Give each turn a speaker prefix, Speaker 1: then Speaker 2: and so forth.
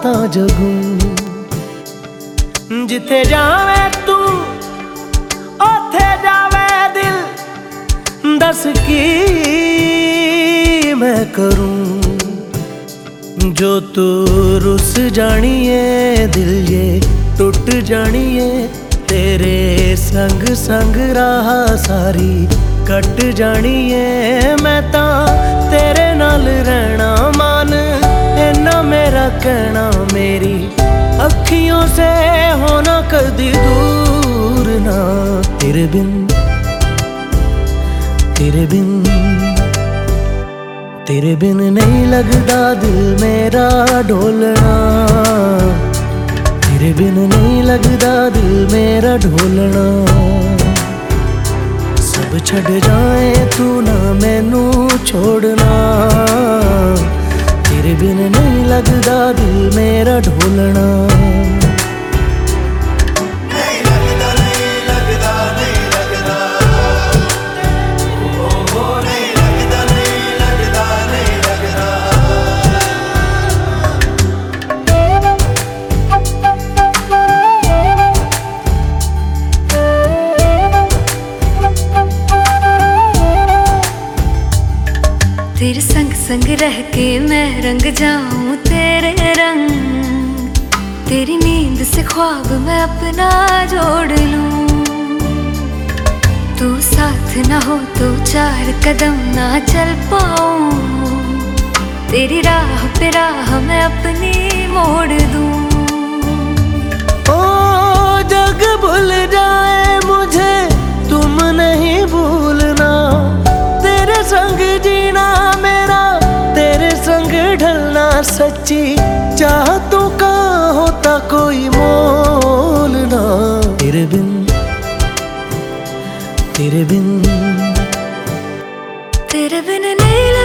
Speaker 1: तां जगूं। जिथे जावे तू ओथे जावे दिल, दस की मैं करूं। जो तू रुस जानिए दिल ये टुट जानिए, तेरे संग संग राह सारी कट जानिए। मैं तां तेरे नाल रहना मान, इन्ना मेरा कहना। मेरी अखियों से होना कदी दूर ना, तेरे बिन तेरे बिन तेरे बिन नहीं लगदा दिल मेरा ढोलना। तेरे बिन नहीं लगदा दिल मेरा ढोलना। सब छड़ जाए तू ना मैनू छोड़ना। तेरे बिन नहीं लगदा दिल मेरा ढोलना।
Speaker 2: तेरे संग संग रह के मैं रंग जाऊं तेरे रंग। तेरी नींद से ख्वाब मैं अपना जोड़ लूं। तू साथ ना हो तो चार कदम ना चल पाऊं। तेरी राह पे राह मैं अपनी मोड़ दूं।
Speaker 1: ओ जग भूल जाए मुझे तुम नहीं भूलना। तेरे संग जीना मेरा, तेरे संग ढलना सच्ची चाहतों का होता कोई मोल ना। तेरे बिन
Speaker 2: तेरे बिन नहीं